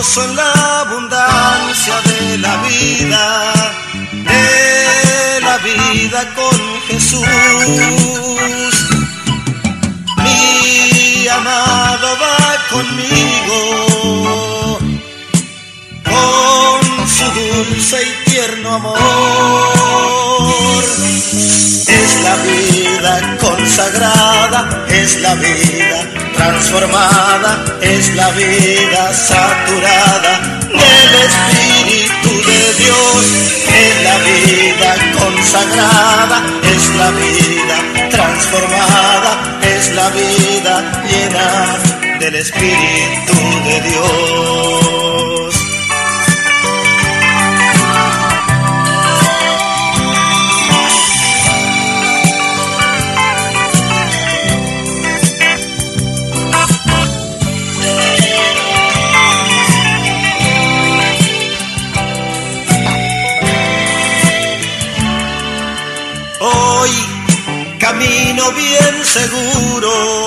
gozo en la abundancia de la vida con Jesús. Mi amado va conmigo, con su dulce y tierno amor. Es la vida consagrada, es la vida transformada, es la vida saturada del Espíritu de Dios. Es la vida consagrada, es la vida transformada, es la vida llena del Espíritu de Dios. Hoy camino bien seguro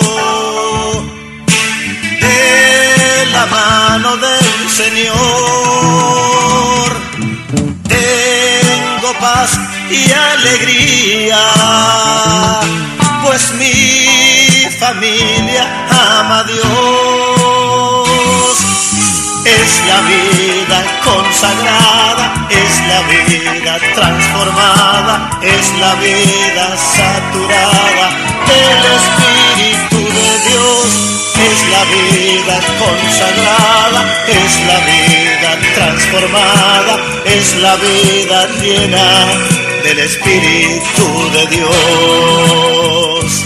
de la mano del Señor. Tengo paz y alegría, pues mi familia ama a Dios. Es la vida consagrada, es la vida transformada, es la vida saturada del Espíritu de Dios. Es la vida consagrada, es la vida transformada, es la vida llena del Espíritu de Dios.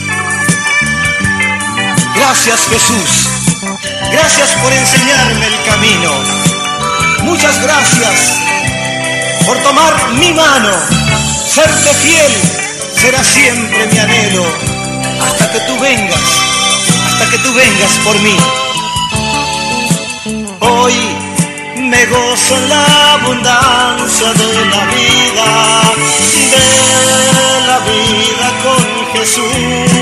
Gracias, Jesús. Gracias por enseñarme el camino. Muchas gracias por tomar mi mano. Serte fiel será siempre mi anhelo, hasta que tú vengas por mí. Hoy me gozo en la abundancia de la vida con Jesús.